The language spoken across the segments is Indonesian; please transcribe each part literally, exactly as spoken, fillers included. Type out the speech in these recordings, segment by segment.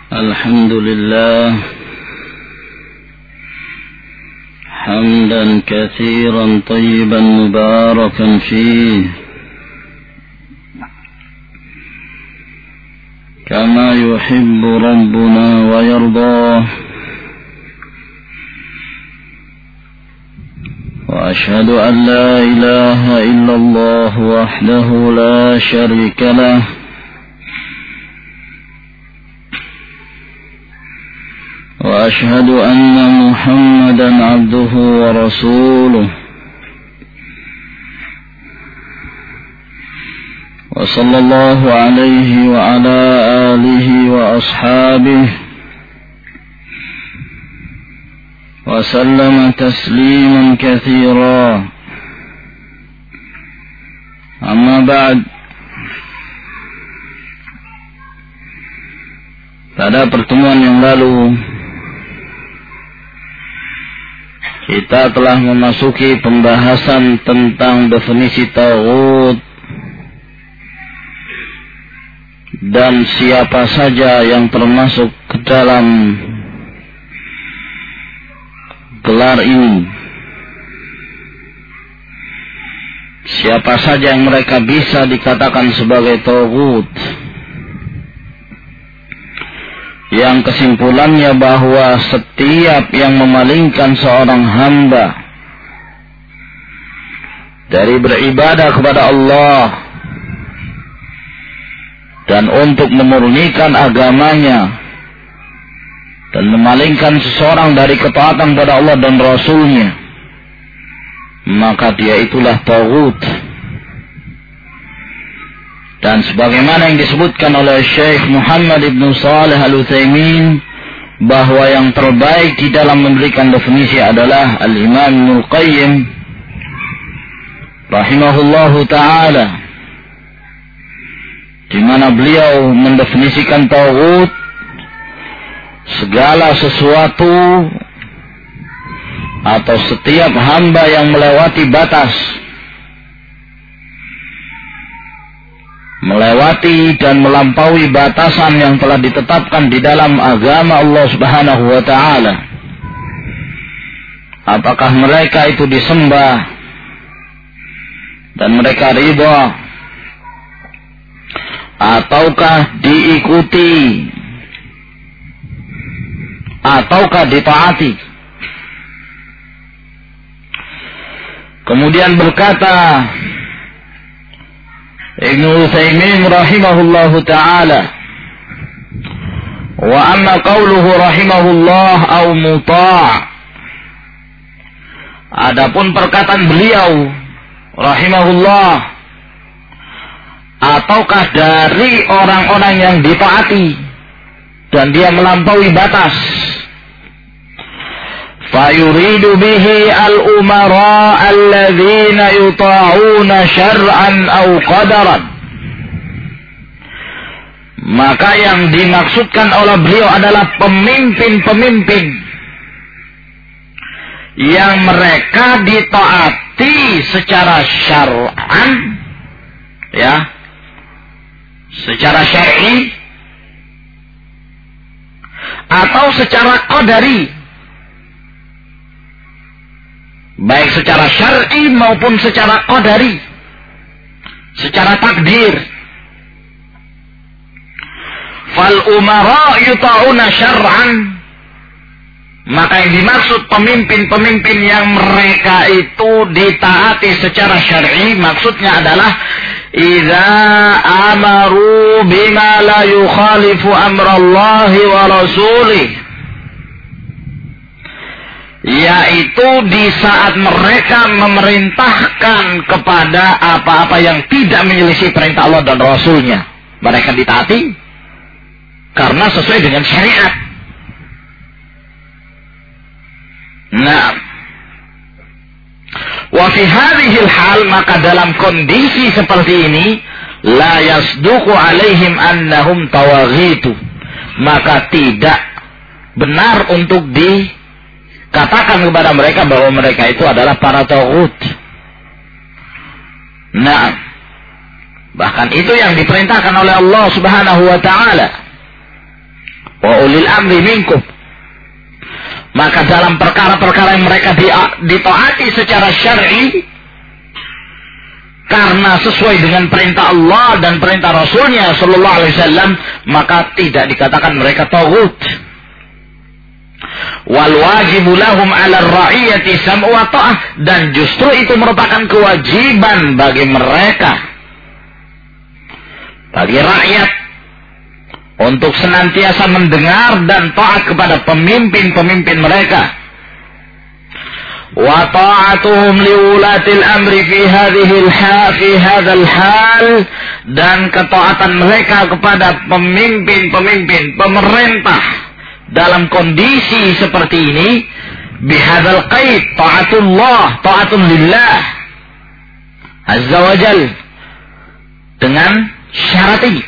الحمد لله حمدا كثيرا طيبا مباركا فيه كما يحب ربنا ويرضاه وأشهد أن لا إله إلا الله وحده لا شريك له وأشهد أن محمدا عبده ورسوله وصلى الله عليه وعلى آله وأصحابه وسلم تسليما كثيرا. أما بعد, pada pertemuan yang lalu kita telah memasuki pembahasan tentang definisi taghut dan siapa saja yang termasuk ke dalam gelar ini. Siapa saja yang mereka bisa dikatakan sebagai taghut, yang kesimpulannya bahwa setiap yang memalingkan seorang hamba dari beribadah kepada Allah dan untuk memurnikan agamanya dan memalingkan seseorang dari ketaatan kepada Allah dan Rasulnya, maka dia itulah taghut. Dan sebagaimana yang disebutkan oleh Syekh Muhammad ibn Salih Al-Utsaimin, bahwa yang terbaik di dalam memberikan definisi adalah Al-Imam Ibnul Qayyim rahimahullahu ta'ala, di mana beliau mendefinisikan taghut segala sesuatu atau setiap hamba yang melewati batas, melewati dan melampaui batasan yang telah ditetapkan di dalam agama Allah Subhanahu wa ta'ala. Apakah mereka itu disembah dan mereka ridha, ataukah diikuti, ataukah ditaati. Kemudian berkata Ibnu Utsaimin rahimahullahu ta'ala, wa amma qawluhu rahimahullah au muta', adapun perkataan beliau rahimahullah, ataukah dari orang-orang yang ditaati dan dia melampaui batas, fayuridu bihi al-umara alladzina yuta'una syar'an aw qadaran, maka yang dimaksudkan oleh beliau adalah pemimpin-pemimpin yang mereka ditaati secara syar'an, ya, secara syar'i, atau secara qadari, baik secara syar'i maupun secara qadari, secara takdir. Fal umara yuta'una syar'an, maka yang dimaksud pemimpin-pemimpin yang mereka itu ditaati secara syar'i, maksudnya adalah idza amaru bima la yukhalifu amrallahi wa rasulih, yaitu di saat mereka memerintahkan kepada apa-apa yang tidak menyelisih perintah Allah dan Rasulnya, mereka ditaati karena sesuai dengan syariat. Nah, wa fi hadhil hal, maka dalam kondisi seperti ini, la yasduqu alaihim annahum tawaghitu, maka tidak benar untuk dikatakan kepada mereka bahwa mereka itu adalah para taghut. Nah, bahkan itu yang diperintahkan oleh Allah Subhanahu wa ta'ala. wa ulil amri minkum. Maka dalam perkara-perkara yang mereka ditaati secara syar'i karena sesuai dengan perintah Allah dan perintah Rasulnya sallallahu alaihi wasallam, maka tidak dikatakan mereka taghut. Wal wajibu lahum 'ala ar-ra'iyati sam'u wa ta'ah, dan justru itu merupakan kewajiban bagi mereka, bagi rakyat, untuk senantiasa mendengar dan taat kepada pemimpin-pemimpin mereka. Wa ta'atuhum liulatil amri fi hadhihi al-hal fi hadzal hal, dan ketaatan mereka kepada pemimpin-pemimpin pemerintah dalam kondisi seperti ini, bihadzal qaid taatullah taatun lillah azza wajal, dengan syarat ini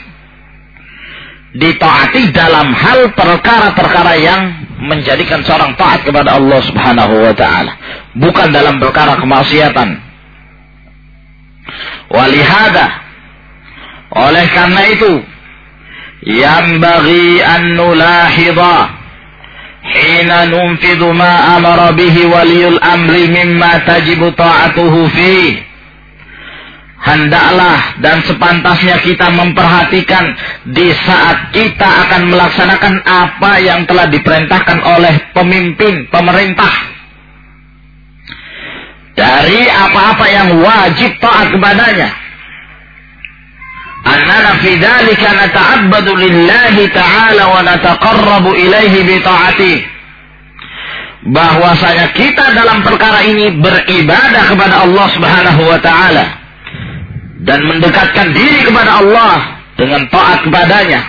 ditaati dalam hal perkara-perkara yang menjadikan seorang taat kepada Allah Subhanahu wa taala, bukan dalam perkara kemaksiatan. Walihada, oleh karena itu, yanbaghi an nulahidha hina nunfidhu ma amara bihi waliyul amri mimma tajibu ta'atuhu fi. Hendaklah dan sepantasnya kita memperhatikan di saat kita akan melaksanakan apa yang telah diperintahkan oleh pemimpin pemerintah, dari apa-apa yang wajib taat kepadanya. Annana fi dzalika nata'abbadu lillahi ta'ala wa nataqarrabu ilaihi bi ta'atihi. Bahwasanya kita dalam perkara ini beribadah kepada Allah Subhanahu wa taala dan mendekatkan diri kepada Allah dengan taat kepadanya.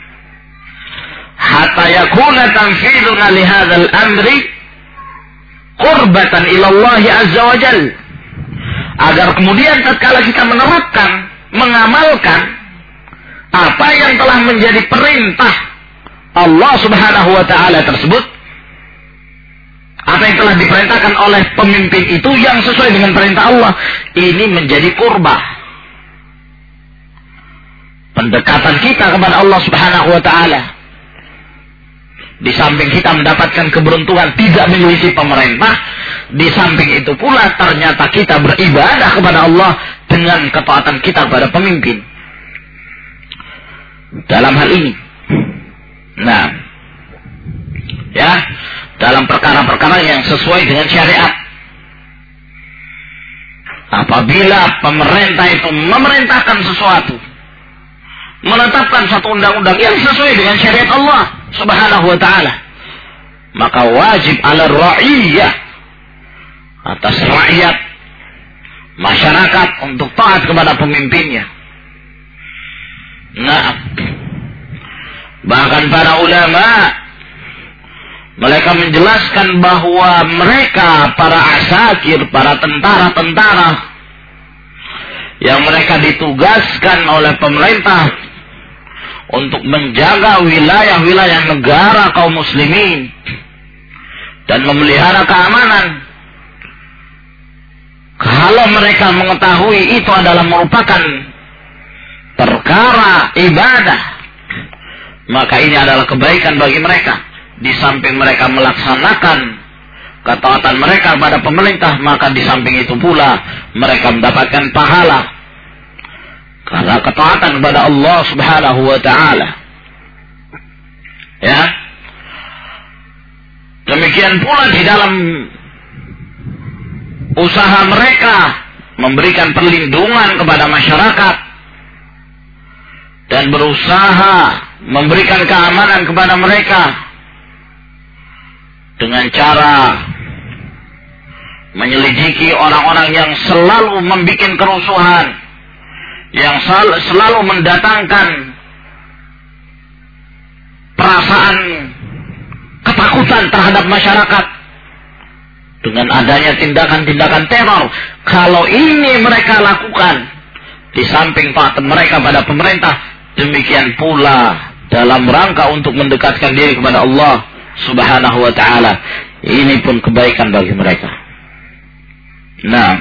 Hatta yakuna tanfiduna li hadzal amri qurbatan ila Allah azza wa jalla. Agar kemudian tatkala kita menerapkan, mengamalkan apa yang telah menjadi perintah Allah Subhanahu wa taala tersebut, apa yang telah diperintahkan oleh pemimpin itu yang sesuai dengan perintah Allah, ini menjadi qurbah, pendekatan kita kepada Allah Subhanahu wa taala. Di samping kita mendapatkan keberuntungan tidak memiliki pemerintah, di samping itu pula ternyata kita beribadah kepada Allah dengan ketaatan kita kepada pemimpin dalam hal ini. Nah, ya, dalam perkara-perkara yang sesuai dengan syariat. Apabila pemerintah itu memerintahkan sesuatu, menetapkan satu undang-undang yang sesuai dengan syariat Allah Subhanahu wa taala, maka wajib 'ala ra'iyah, atas rakyat masyarakat, untuk taat kepada pemimpinnya. Nah, bahkan para ulama mereka menjelaskan bahwa mereka para asakir, para tentara-tentara yang mereka ditugaskan oleh pemerintah untuk menjaga wilayah-wilayah negara kaum muslimin dan memelihara keamanan, kalau mereka mengetahui itu adalah merupakan perkara ibadah, maka ini adalah kebaikan bagi mereka. Di samping mereka melaksanakan ketaatan mereka kepada pemerintah, maka di samping itu pula mereka mendapatkan pahala karena ketaatan kepada Allah Subhanahu wa taala. Ya. Demikian pula di dalam usaha mereka memberikan perlindungan kepada masyarakat dan berusaha memberikan keamanan kepada mereka dengan cara menyelidiki orang-orang yang selalu membuat kerusuhan, yang sel- selalu mendatangkan perasaan ketakutan terhadap masyarakat dengan adanya tindakan-tindakan teror. Kalau ini mereka lakukan di samping taat mereka pada pemerintah, demikian pula dalam rangka untuk mendekatkan diri kepada Allah Subhanahu wa ta'ala, ini pun kebaikan bagi mereka. Nah,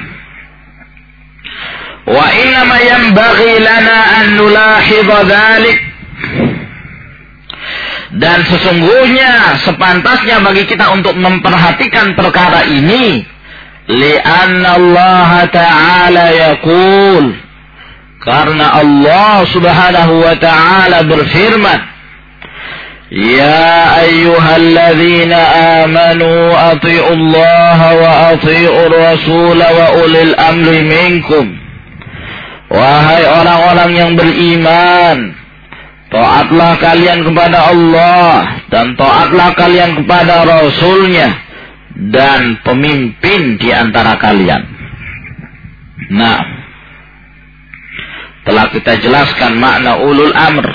wa innama yanbaghi lana an nulahidha dhalik, Dan sesungguhnya sepantasnya bagi kita untuk memperhatikan perkara ini. Li'anna Allah Ta'ala yaqul. Karena Allah Subhanahu wa Ta'ala berfirman. Ya ayyuhalladzina amanu ati'u Allah wa ati'u Rasul wa ulil amri minkum. Wahai orang-orang yang beriman, taatlah kalian kepada Allah dan taatlah kalian kepada Rasulnya dan pemimpin di antara kalian. Nah, telah kita jelaskan makna ulul amr.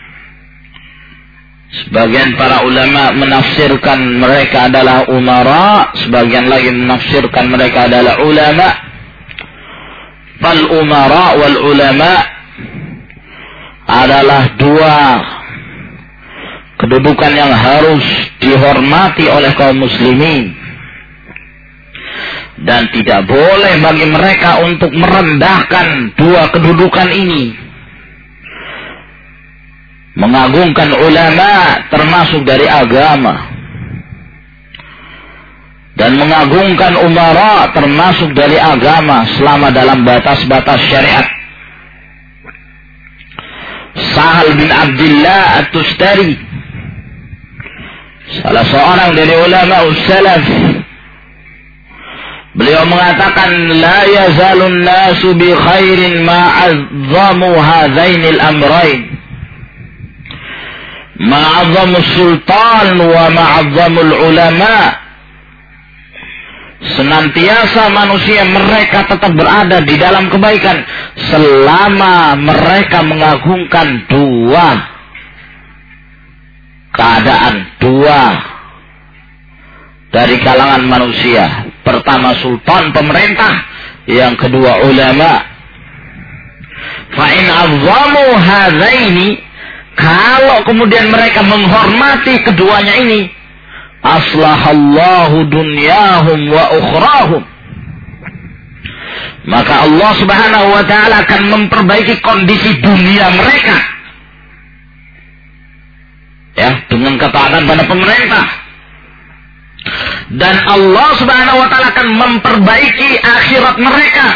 Sebagian para ulama menafsirkan mereka adalah umara, sebagian lagi menafsirkan mereka adalah ulama. Fal umara wal ulama adalah dua kedudukan yang harus dihormati oleh kaum muslimin, dan tidak boleh bagi mereka untuk merendahkan dua kedudukan ini. Mengagungkan ulama termasuk dari agama, dan mengagungkan umara termasuk dari agama selama dalam batas-batas syariat. Sahal bin Abdullah At-Tustari, salah seorang dari ulama salaf, beliau mengatakan, la yazalun nasu bi khairin ma'azzamu hadzainil amrain, ma'azzamu sultan wa ma'azzamul ulama. Senantiasa manusia mereka tetap berada di dalam kebaikan selama mereka mengagungkan dua keadaan, dua dari kalangan manusia. Pertama sultan, pemerintah, yang kedua ulama. Fa in azzamu hadzaini, kalau kemudian mereka menghormati keduanya ini, aslahallahu dunyahum wa ukhrahum, maka Allah Subhanahu wa Ta'ala akan memperbaiki kondisi dunia mereka, ya, dengan ketaatan pada pemerintah. Dan Allah Subhanahu wa Ta'ala akan memperbaiki akhirat mereka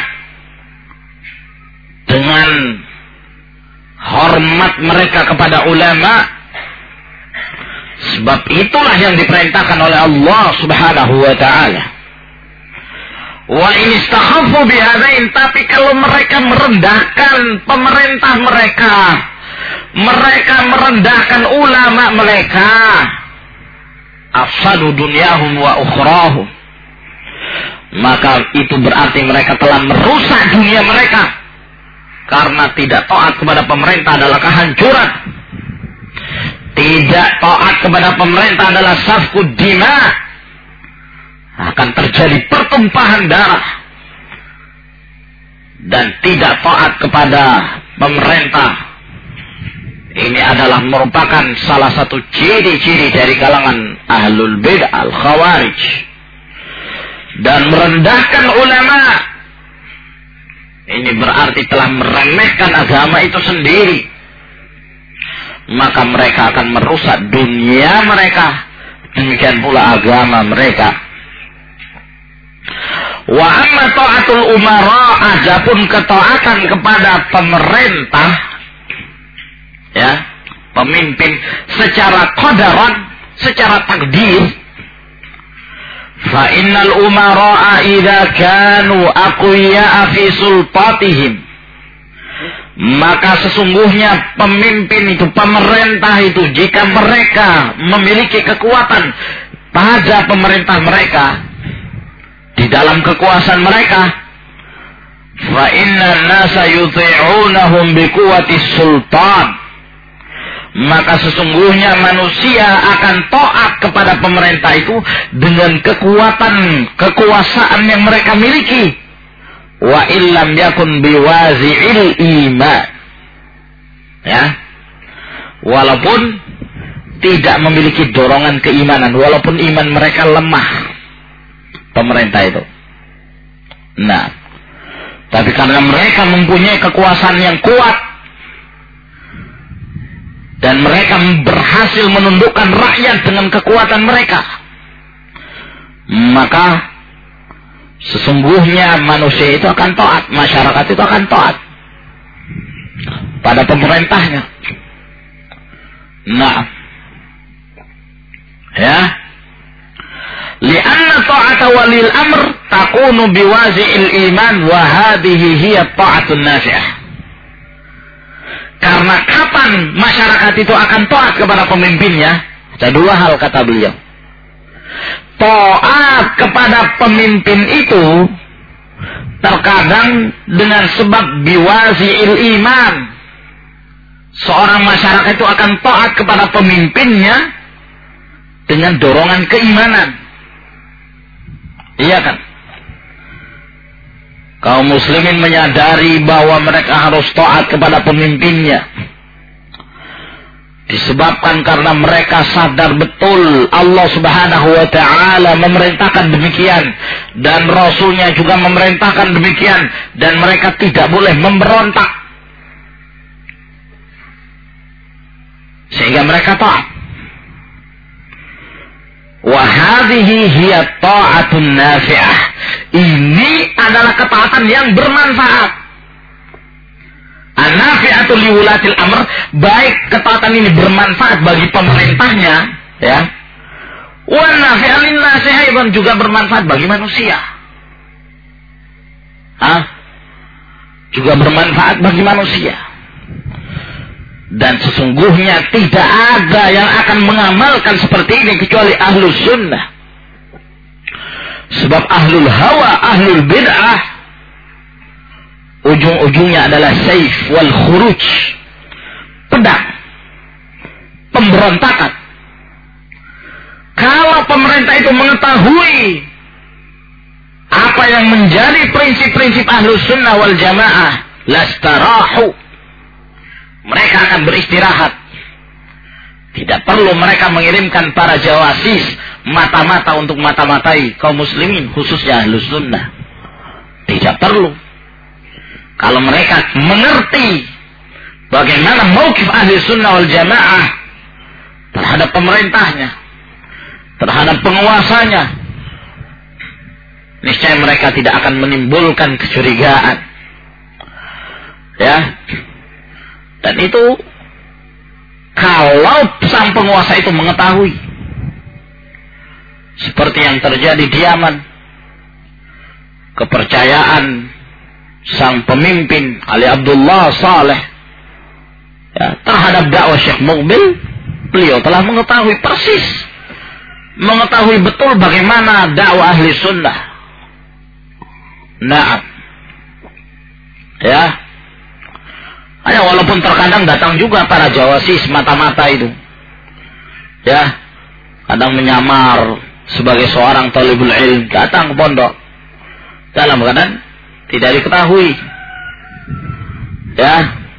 dengan hormat mereka kepada ulama. Sebab itulah yang diperintahkan oleh Allah Subhanahu wa Ta'ala. Wa in istakhaffu bihadain, tapi kalau mereka merendahkan pemerintah mereka, mereka merendahkan ulama mereka, afsadu dunyahum wa ukhrahum, maka itu berarti mereka telah merusak dunia mereka. Karena tidak taat kepada pemerintah adalah kehancuran. Tidak taat kepada pemerintah adalah safkud dima, akan terjadi pertumpahan darah. Dan tidak taat kepada pemerintah, ini adalah merupakan salah satu ciri-ciri dari kalangan ahlul bid'ah al-khawarij. Dan merendahkan ulama, ini berarti telah meremehkan agama itu sendiri. Maka mereka akan merusak dunia mereka, demikian pula agama mereka. Wa amma ta'atul umara, adapun ketaatan kepada pemerintah, ya, pemimpin secara qadaran, secara takdir, fa innal umara idza kanu aqwiya fi sultatihim, maka sesungguhnya pemimpin itu, pemerintah itu, jika mereka memiliki kekuatan pada pemerintah mereka, di dalam kekuasaan mereka, fa inna nasa yuti'unahum biquwwati sultan, maka sesungguhnya manusia akan taat kepada pemerintah itu dengan kekuatan kekuasaan yang mereka miliki. Wa illam yakun biwazi'il iman, ya, walaupun tidak memiliki dorongan keimanan, walaupun iman mereka lemah, pemerintah itu. Nah, tapi karena mereka mempunyai kekuasaan yang kuat, dan mereka berhasil menundukkan rakyat dengan kekuatan mereka, maka sesungguhnya manusia itu akan taat, masyarakat itu akan taat pada pemerintahnya. Nah, ya, li'anna ta'ata walil amr takunu biwazi'il iman wa hadhihi hiya ta'atun nafi'ah. Karena kapan masyarakat itu akan taat kepada pemimpinnya? Ada dua hal kata beliau. Taat kepada pemimpin itu terkadang dengan sebab biwazi'il iman. Seorang masyarakat itu akan taat kepada pemimpinnya dengan dorongan keimanan. Iya kan? Kaum muslimin menyadari bahwa mereka harus taat kepada pemimpinnya. Disebabkan karena mereka sadar betul Allah subhanahu wa ta'ala memerintahkan demikian. Dan Rasulnya juga memerintahkan demikian. Dan mereka tidak boleh memberontak. Sehingga mereka taat. Wahadihi hiya ta'atun nafi'ah. Ini adalah ketaatan yang bermanfaat. An-nafi'atu liwulatil amr, baik ketaatan ini bermanfaat bagi pemerintahnya, ya. Wa nafi'an linnasi, dan juga bermanfaat bagi manusia. Hah? Juga bermanfaat bagi manusia. Dan sesungguhnya tidak ada yang akan mengamalkan seperti ini kecuali ahlus sunnah. Sebab ahlul hawa, ahlul bid'ah, ujung-ujungnya adalah saif wal khuruj, pedang, pemberontakan. Kalau pemerintah itu mengetahui apa yang menjadi prinsip-prinsip ahlus sunnah wal jamaah, lastarahu, mereka akan beristirahat. Tidak perlu mereka mengirimkan para jawasis mata-mata untuk mata-matai kaum muslimin, khususnya ahlus sunnah. Tidak perlu. Kalau mereka mengerti bagaimana mauqif ahli sunnah wal jamaah terhadap pemerintahnya, terhadap penguasanya, niscaya mereka tidak akan menimbulkan kecurigaan. Ya. Dan itu kalau sang penguasa itu mengetahui, seperti yang terjadi di Yaman, kepercayaan sang pemimpin Ali Abdullah Saleh, ya, terhadap dakwah Syekh Muqbil, beliau telah mengetahui persis, mengetahui betul bagaimana dakwah ahli sunnah. Nah, ya, hanya walaupun terkadang datang juga para jawasis mata-mata itu, ya, kadang menyamar sebagai seorang talibul ilm, datang ke pondok dalam keadaan tidak diketahui, ya.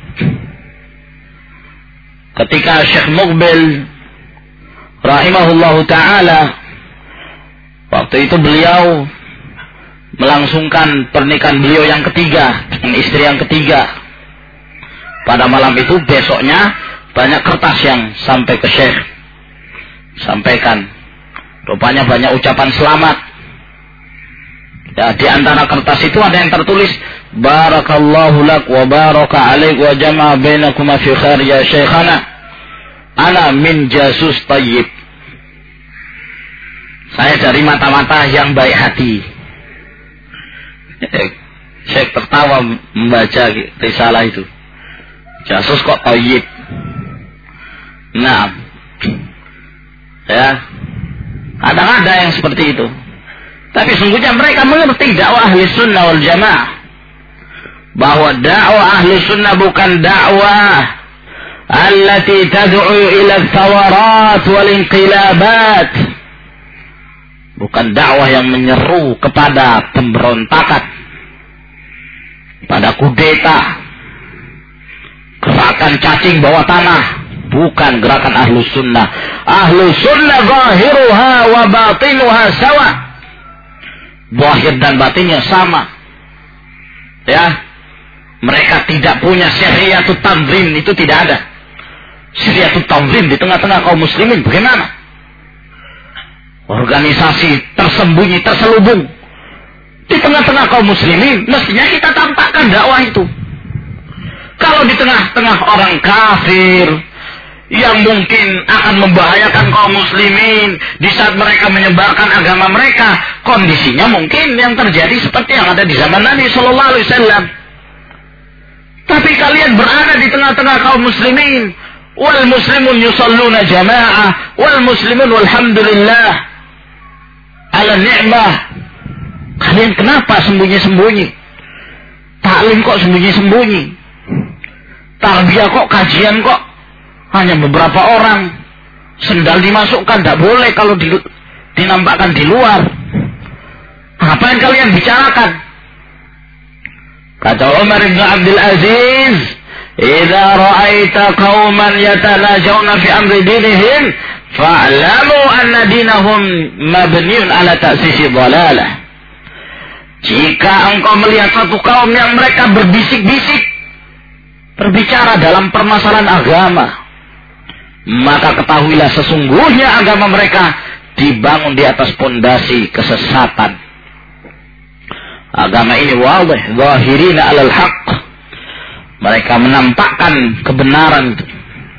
Ketika Syekh Muqbil rahimahullahu ta'ala, waktu itu beliau melangsungkan pernikahan beliau yang ketiga dengan istri yang ketiga. Pada malam itu, besoknya banyak kertas yang sampai ke Syekh, sampaikan, rupanya banyak ucapan selamat. Ya, di antara kertas itu ada yang tertulis, Barakallahu lak wa baraka alaik wa jama'a bainakuma fi khair ya syekhana. Ana min jasus tayyib. Saya dari mata-mata yang baik hati. Syekh tertawa membaca risalah itu. Jasus kok tayyib. Nah, ya, kadang ada yang seperti itu. Tapi sungguhnya mereka mengerti dakwah ahli sunnah wal jamaah, bahwa dakwah ahli sunnah bukan dakwah allati tad'u ila thawarat wal inqilabat, bukan dakwah yang menyeru kepada pemberontakan, pada kudeta, gerakan cacing bawah tanah. Bukan gerakan ahlu sunnah. Ahlu sunnah zahiruha wa batinuha sawa. Zahir dan batinnya sama. Ya. Mereka tidak punya syariatut tamrin, itu tidak ada. Syariatut Tanzim di tengah-tengah kaum muslimin, bagaimana? Organisasi tersembunyi, terselubung di tengah-tengah kaum muslimin, mestinya kita tampakkan dakwah itu. Kalau di tengah-tengah orang kafir yang mungkin akan membahayakan kaum muslimin di saat mereka menyebarkan agama mereka, kondisinya mungkin yang terjadi seperti yang ada di zaman Nabi Shallallahu Alaihi Wasallam. Tapi kalian berada di tengah-tengah kaum muslimin, wal muslimun yusalluna jamaah, wal muslimun walhamdulillah ala ni'mah. Kalian kenapa sembunyi-sembunyi? Taklim kok sembunyi-sembunyi? Tarbiyah kok, kajian kok hanya beberapa orang? Sendal dimasukkan, tidak boleh kalau di, dinampakkan di luar. Apa yang kalian bicarakan? Kata Umar bin Abdul Aziz, "Idza ra'aita qauman yatanajawna fi amri dinihim, fa'lamu anna dinahum mabniun ala ta'sisi dhalalah." Jika engkau melihat satu kaum yang mereka berbisik-bisik, berbicara dalam permasalahan agama, maka ketahuilah sesungguhnya agama mereka dibangun di atas pondasi kesesatan. Agama ini wadih, zahirina alal haqq. Mereka menampakkan kebenaran itu.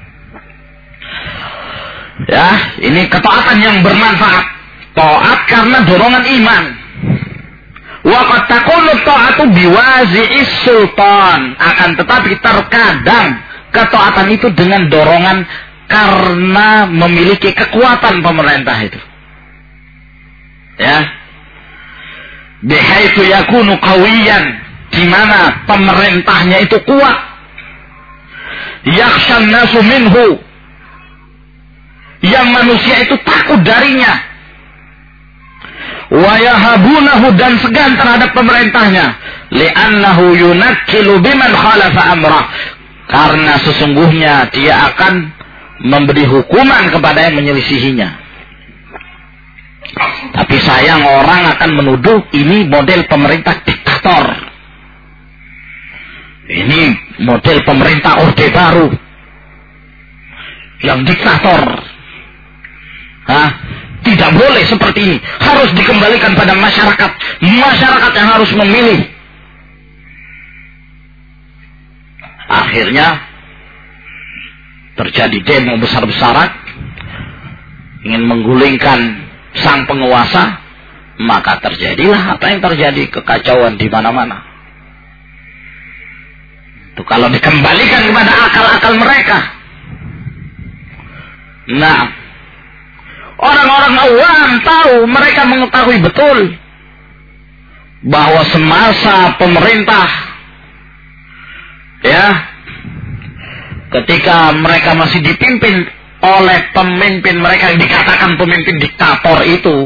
Ya, ini ketaatan yang bermanfaat. Taat karena dorongan iman. Wa qad takunu ta'atu biwazi'is sultan. Akan tetapi terkadang ketaatan itu dengan dorongan karena memiliki kekuatan pemerintah itu. Ya. Bihaitsu yakunu qawiyan, di mana pemerintahnya itu kuat. Yakhshan nasu minhu, yang manusia itu takut darinya. Wa yahabunahu, dan segan terhadap pemerintahnya. Li'annahu yunakkilu biman khalafa amrah, karena sesungguhnya dia akan memberi hukuman kepada yang menyelisihinya. Tapi sayang, orang akan menuduh ini model pemerintah diktator. Ini model pemerintah Orde Baru yang diktator. Hah? Tidak boleh seperti ini. Harus dikembalikan pada masyarakat. Masyarakat yang harus memilih. Akhirnya terjadi demo besar-besaran, ingin menggulingkan sang penguasa, maka terjadilah apa yang terjadi, kekacauan di mana-mana. Itu kalau dikembalikan kepada akal-akal mereka. Nah, orang-orang awam tahu, mereka mengetahui betul bahwa semasa pemerintah, ya, ketika mereka masih dipimpin oleh pemimpin mereka yang dikatakan pemimpin diktator itu,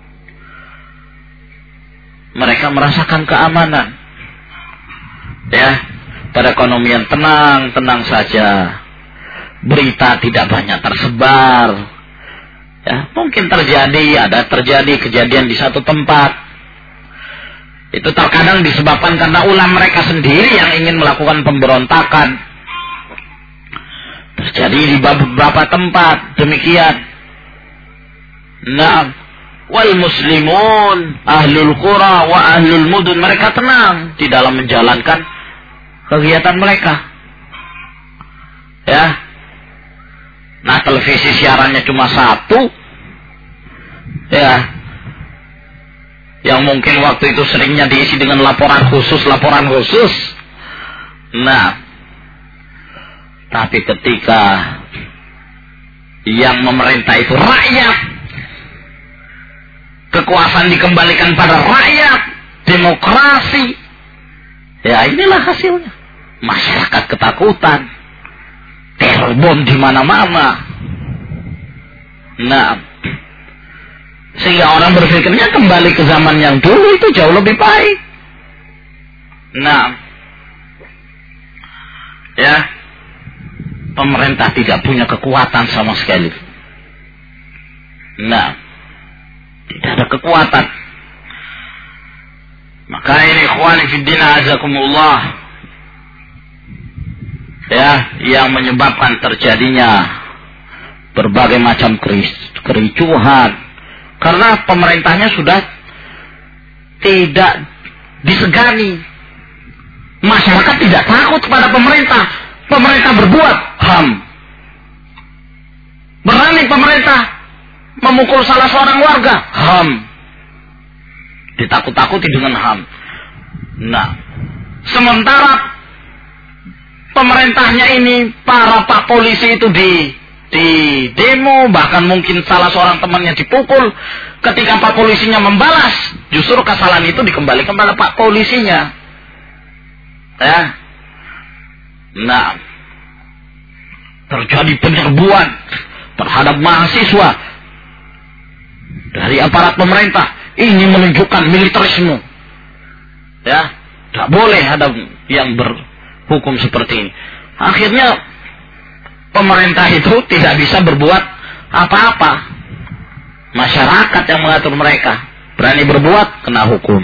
mereka merasakan keamanan, ya, perekonomian tenang, tenang saja, berita tidak banyak tersebar, ya, mungkin terjadi, ada terjadi kejadian di satu tempat, itu terkadang disebabkan karena ulah mereka sendiri yang ingin melakukan pemberontakan. Terjadi di beberapa tempat demikian. Nah, wal muslimun ahlul qura wa ahlul mudun, mereka tenang di dalam menjalankan kegiatan mereka. Ya. Nah, televisi siarannya cuma satu. Ya. Yang mungkin waktu itu seringnya diisi dengan laporan khusus, laporan khusus. Nah, tapi ketika yang memerintah itu rakyat, kekuasaan dikembalikan pada rakyat, demokrasi, ya inilah hasilnya. Masyarakat ketakutan, teror bom di mana-mana. Nah, sehingga orang berpikirnya kembali ke zaman yang dulu itu jauh lebih baik. Nah, ya. Pemerintah tidak punya kekuatan sama sekali. Nah, tidak ada kekuatan. Maka ini ikhwani fiddin azakumullah, ya, yang menyebabkan terjadinya berbagai macam kericuhan karena pemerintahnya sudah tidak disegani. Masyarakat tidak takut kepada pemerintah. Pemerintah berbuat H A M. Berani pemerintah memukul salah seorang warga, H A M. Ditakut-takuti dengan H A M. Nah, sementara pemerintahnya ini, para pak polisi itu di di demo, bahkan mungkin salah seorang temannya dipukul. Ketika pak polisinya membalas, justru kesalahan itu dikembalikan pada pak polisinya. Ya. Nah, terjadi penyerbuan terhadap mahasiswa dari aparat pemerintah. Ini menunjukkan militerisme. Ya, tidak boleh ada yang berhukum seperti ini. Akhirnya pemerintah itu tidak bisa berbuat apa-apa. Masyarakat yang mengatur mereka. Berani berbuat, kena hukum.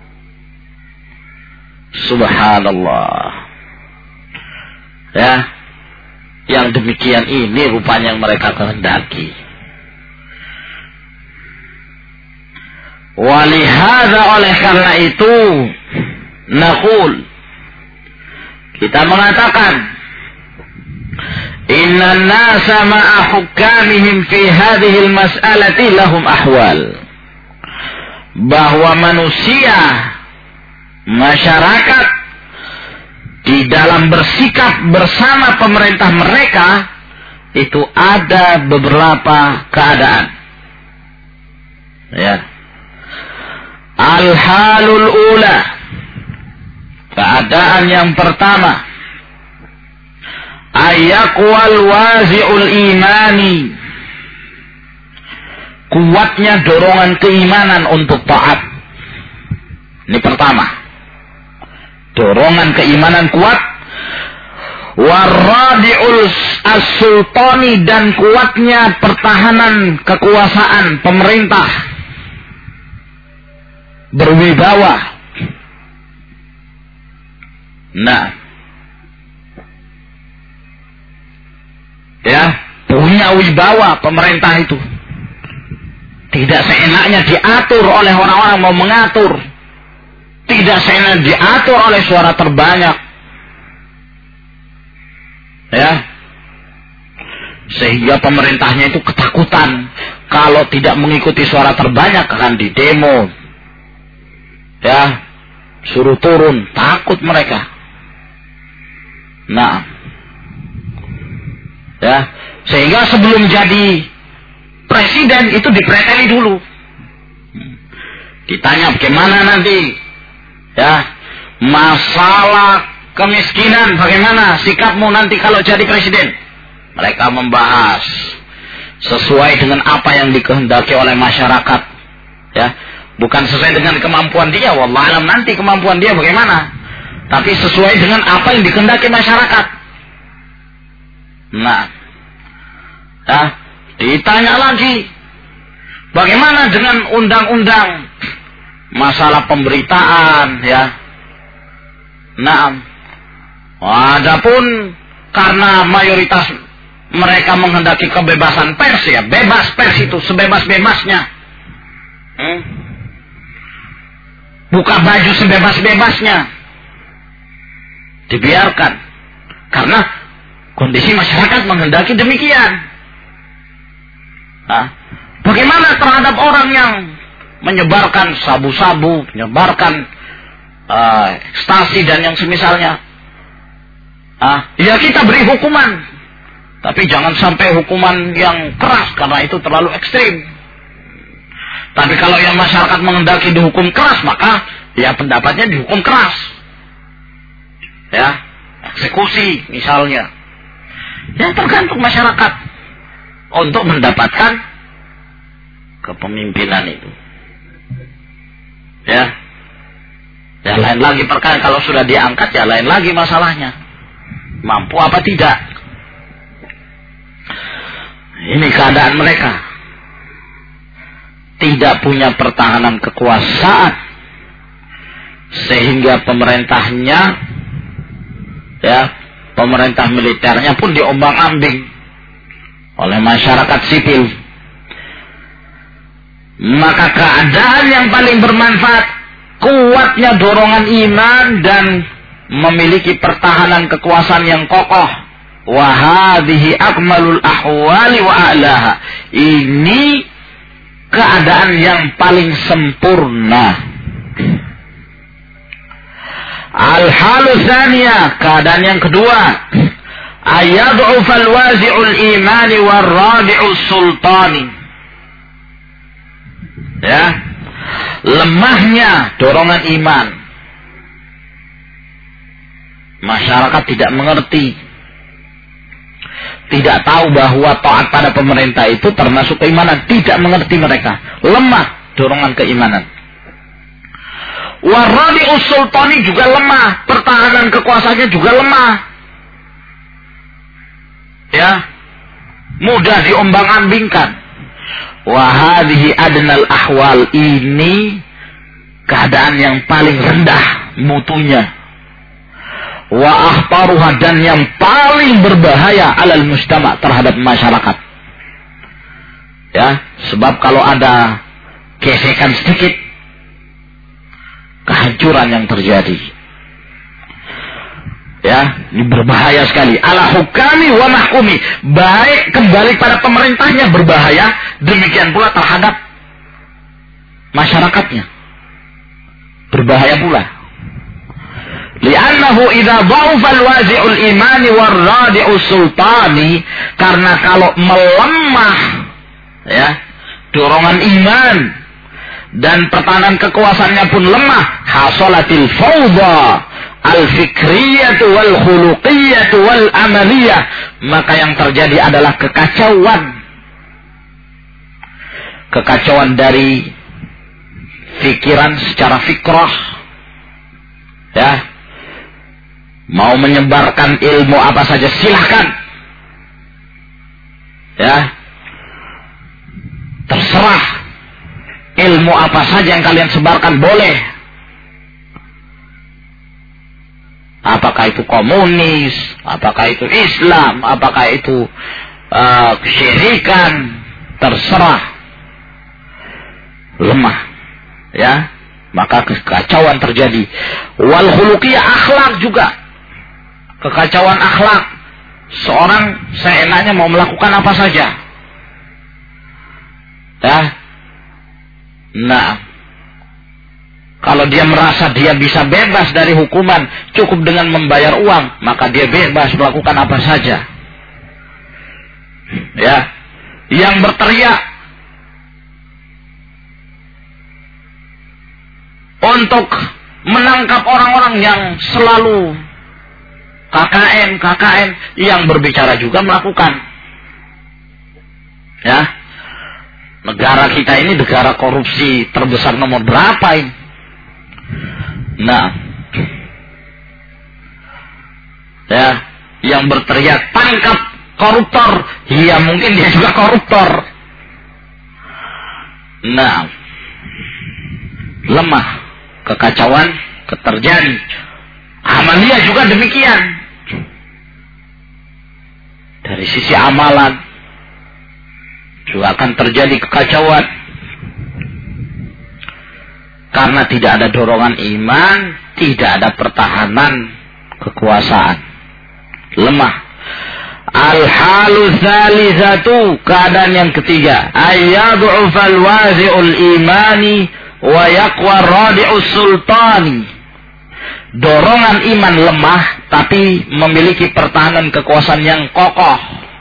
Subhanallah. Ya, yang demikian ini rupanya yang mereka kehendaki. Walihada, oleh karena itu, naqul, kita mengatakan, inna nasa ma'a hukamihim fi hadhil mas'alati lahum ahwal. Bahwa manusia, masyarakat, di dalam bersikap bersama pemerintah mereka, itu ada beberapa keadaan. Ya. Al-halul ula, keadaan yang pertama, ayakwal wazi'ul imani, kuatnya dorongan keimanan untuk taat. Ini pertama, dorongan keimanan kuat. Waradi'ul as-sultani, dan kuatnya pertahanan kekuasaan pemerintah, berwibawa. Nah, ya, punya wibawa pemerintah itu. Tidak seenaknya diatur oleh orang-orang mau mengatur. Tidak seenaknya diatur oleh suara terbanyak. Ya. Sehingga pemerintahnya itu ketakutan. Kalau tidak mengikuti suara terbanyak akan didemo. Ya, suruh turun, takut mereka. Nah, ya, sehingga sebelum jadi presiden itu dipreteli dulu. Ditanya bagaimana nanti, ya, masalah kemiskinan, bagaimana sikapmu nanti kalau jadi presiden. Mereka membahas sesuai dengan apa yang dikehendaki oleh masyarakat, ya. Bukan sesuai dengan kemampuan dia, wallahualam nanti kemampuan dia bagaimana. Tapi sesuai dengan apa yang dikehendaki masyarakat. Nah, ya, ditanya lagi, bagaimana dengan undang-undang masalah pemberitaan, ya. Nah, adapun karena mayoritas mereka menghendaki kebebasan pers, ya, bebas pers itu sebebas-bebasnya. Hmm? Buka baju sebebas-bebasnya. Dibiarkan. Karena kondisi masyarakat menghendaki demikian. Nah, bagaimana terhadap orang yang menyebarkan sabu-sabu, menyebarkan uh, ekstasi dan yang semisalnya? Ah, ya kita beri hukuman. Tapi jangan sampai hukuman yang keras, karena itu terlalu ekstrim. Tapi kalau yang masyarakat menghendaki dihukum keras, maka ya pendapatnya dihukum keras. Ya, eksekusi misalnya. Ya tergantung masyarakat untuk mendapatkan kepemimpinan itu. Ya. Ya lain lagi perkara kalau sudah diangkat, ya lain lagi masalahnya. Mampu apa tidak? Ini keadaan mereka. Tidak punya pertahanan kekuasaan, sehingga pemerintahnya, ya, pemerintah militernya pun diombang-ambing oleh masyarakat sipil. Maka keadaan yang paling bermanfaat, kuatnya dorongan iman dan memiliki pertahanan kekuasaan yang kokoh. Wa hadhihi akmalul ahwali wa a'laha. Ini keadaan yang paling sempurna. Al-halu tsaniyah, keadaan yang kedua, ayad'ufal wazi'ul imani war radi'us sultani. Ya, lemahnya dorongan iman. Masyarakat tidak mengerti, tidak tahu bahwa taat pada pemerintah itu termasuk keimanan. Tidak mengerti mereka, lemah dorongan keimanan. Waradi'us sultani juga lemah, pertahanan kekuasaannya juga lemah. Ya, mudah diombang-ambingkan. Wahadihi adnal ahwal, ini keadaan yang paling rendah mutunya. Wa akhtaruha, dan yang paling berbahaya alal mujtama, terhadap masyarakat. Ya, sebab kalau ada gesekan sedikit, kehancuran yang terjadi. Ya, ini berbahaya sekali. Ala hukami wa mahkumi, baik kembali pada pemerintahnya berbahaya, demikian pula terhadap masyarakatnya berbahaya pula. Li'annahu idza dha'afa al-wazi'ul imani war radi'us sultani, karena kalau melemah ya dorongan iman dan pertahanan kekuasaannya pun lemah, hasolatil fawda al-fikriyatu wal khuluqiyatu wal amaliyah, maka yang terjadi adalah kekacauan. Kekacauan dari pikiran secara fikrah. Ya. Mau menyebarkan ilmu apa saja silahkan. Ya. Terserah. Ilmu apa saja yang kalian sebarkan boleh. Apakah itu komunis, apakah itu Islam, apakah itu uh, kesyirikan, terserah. Lemah, ya, maka kekacauan terjadi. Wal khuluqiyah, akhlak juga, kekacauan akhlak. Seorang seenaknya mau melakukan apa saja, ya. Nah, kalau dia merasa dia bisa bebas dari hukuman, cukup dengan membayar uang, maka dia bebas melakukan apa saja. Ya, yang berteriak untuk menangkap orang-orang yang selalu K K N, K K N, yang berbicara juga melakukan. Ya, negara kita ini negara korupsi terbesar nomor berapa ini? Nah, ya, yang berteriak tangkap koruptor, ya mungkin dia juga koruptor. Nah, lemah, kekacauan terjadi. Amalia juga demikian. Dari sisi amalan juga akan terjadi kekacauan. Karena tidak ada dorongan iman, tidak ada pertahanan kekuasaan. Lemah. Al-halu tsalisatu, keadaan yang ketiga, ayyad'ufal wazi'ul imani wa yaqwa radi'us sultani. Dorongan iman lemah, tapi memiliki pertahanan kekuasaan yang kokoh.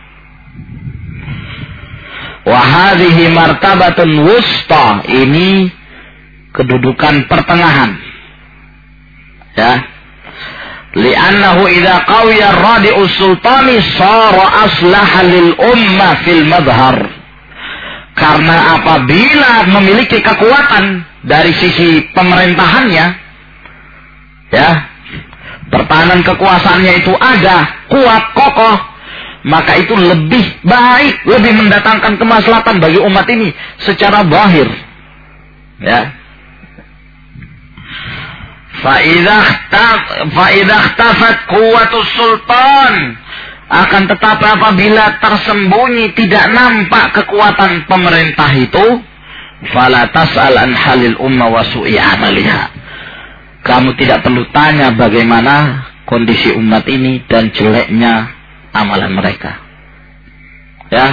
Wa hadhihi martabatun wusta, ini kedudukan pertengahan. Ya. Li'annahu idza qawiya radi'us sultani sara aslaha lil ummah fil madhar. Karena apabila memiliki kekuatan dari sisi pemerintahannya, ya, pertahanan kekuasaannya itu ada, kuat, kokoh, maka itu lebih baik, lebih mendatangkan kemaslahatan bagi umat ini secara zahir. Ya. Fa'idah tafat kuwatus sultan, akan tetapi apabila tersembunyi tidak nampak kekuatan pemerintah itu, fala tas'al an halil umma wa su'i amaliha, kamu tidak perlu tanya bagaimana kondisi umat ini dan jeleknya amalan mereka. Ya,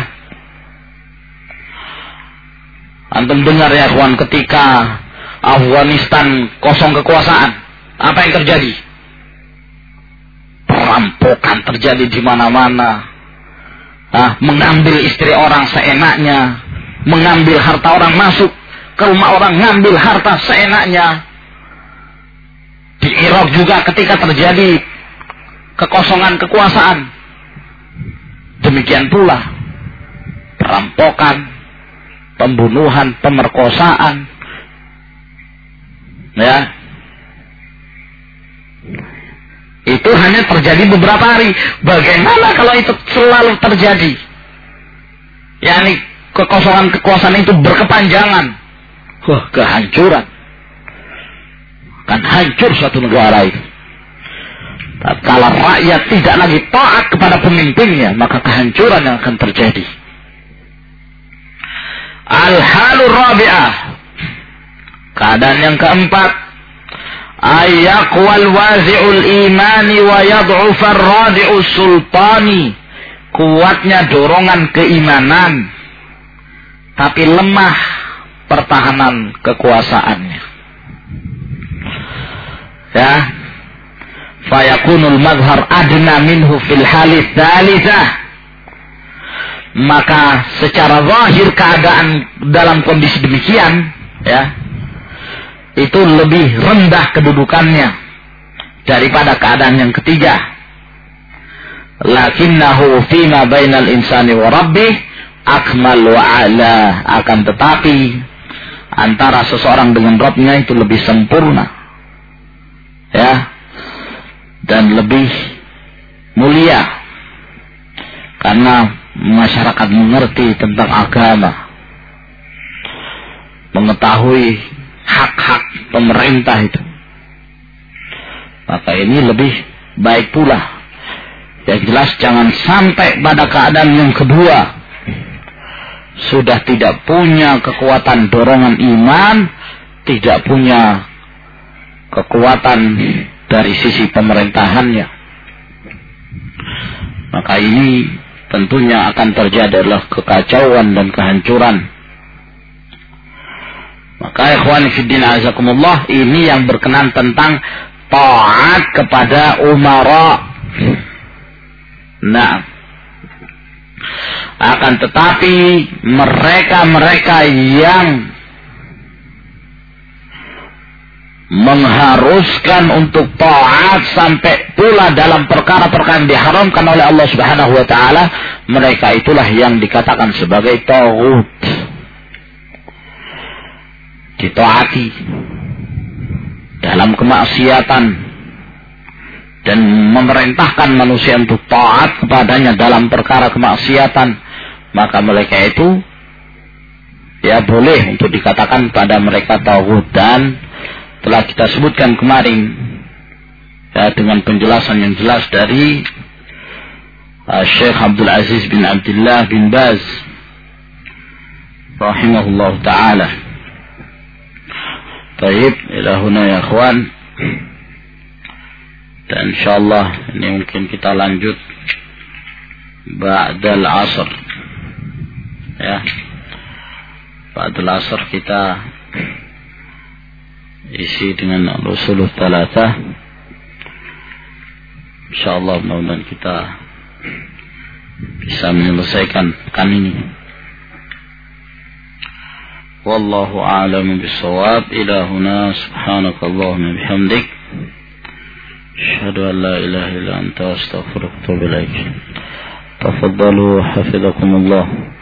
antum dengar ya kawan, ketika Afghanistan kosong kekuasaan, apa yang terjadi? Perampokan terjadi di mana-mana. Ah, mengambil istri orang seenaknya, mengambil harta orang, masuk ke rumah orang, ngambil harta seenaknya. Di Irak juga ketika terjadi kekosongan kekuasaan, demikian pula perampokan, pembunuhan, pemerkosaan. Ya, itu hanya terjadi beberapa hari. Bagaimana kalau itu selalu terjadi? yakni kekosongan kekuasaan itu berkepanjangan. Wah, kehancuran. Kan hancur suatu negara itu. Kalau rakyat tidak lagi taat kepada pemimpinnya, maka kehancuran yang akan terjadi. Al-halur rabi'ah, keadaan yang keempat, ayyaqwal wazi'ul imani wa yad'ufar radi'us sultani, kuatnya dorongan keimanan tapi lemah pertahanan kekuasaannya. Ya, fayakunul madhar adna minhu fil halis thalithah, maka secara zahir keadaan dalam kondisi demikian, ya, itu lebih rendah kedudukannya daripada keadaan yang ketiga. Lakinnahu fima bainal insani wa rabbih akmal wa ala, akan tetapi antara seseorang dengan Rabbnya itu lebih sempurna, ya, dan lebih mulia, karena masyarakat mengerti tentang agama, mengetahui hak-hak pemerintah itu, maka ini lebih baik pula. Yang jelas jangan sampai pada keadaan yang kedua sudah tidak punya kekuatan dorongan iman, tidak punya kekuatan dari sisi pemerintahannya, maka ini tentunya akan terjadi adalah kekacauan dan kehancuran. Maka ikhwan fillah azakumullah, ini yang berkenan tentang taat kepada umara. Nah, akan tetapi mereka-mereka yang mengharuskan untuk taat sampai pula dalam perkara-perkara yang diharamkan oleh Allah Subhanahu wa taala, mereka itulah yang dikatakan sebagai taghut. Ditaati dalam kemaksiatan dan memerintahkan manusia untuk taat kepadanya dalam perkara kemaksiatan, maka mereka itu ya boleh untuk dikatakan pada mereka taghut. Dan telah kita sebutkan kemarin ya, dengan penjelasan yang jelas dari uh, Syekh Abdul Aziz bin Abdullah bin Baz rahimahullah ta'ala. Baik, ila huna ya ikhwan, dan insyaallah ini mungkin kita lanjut ba'dal asr, ya, ba'dal asr kita isi dengan al-usulul thalathah. Insyaallah mudah-mudahan kita bisa menyelesaikan pekan ini. Wallahu a'lamu bis-shawab. Ila huna subhanakallahumma bihamdik, asyhadu an la ilaha illa anta astaghfiruka wa atubu ilaik. Tafaddalu hafizakumullah.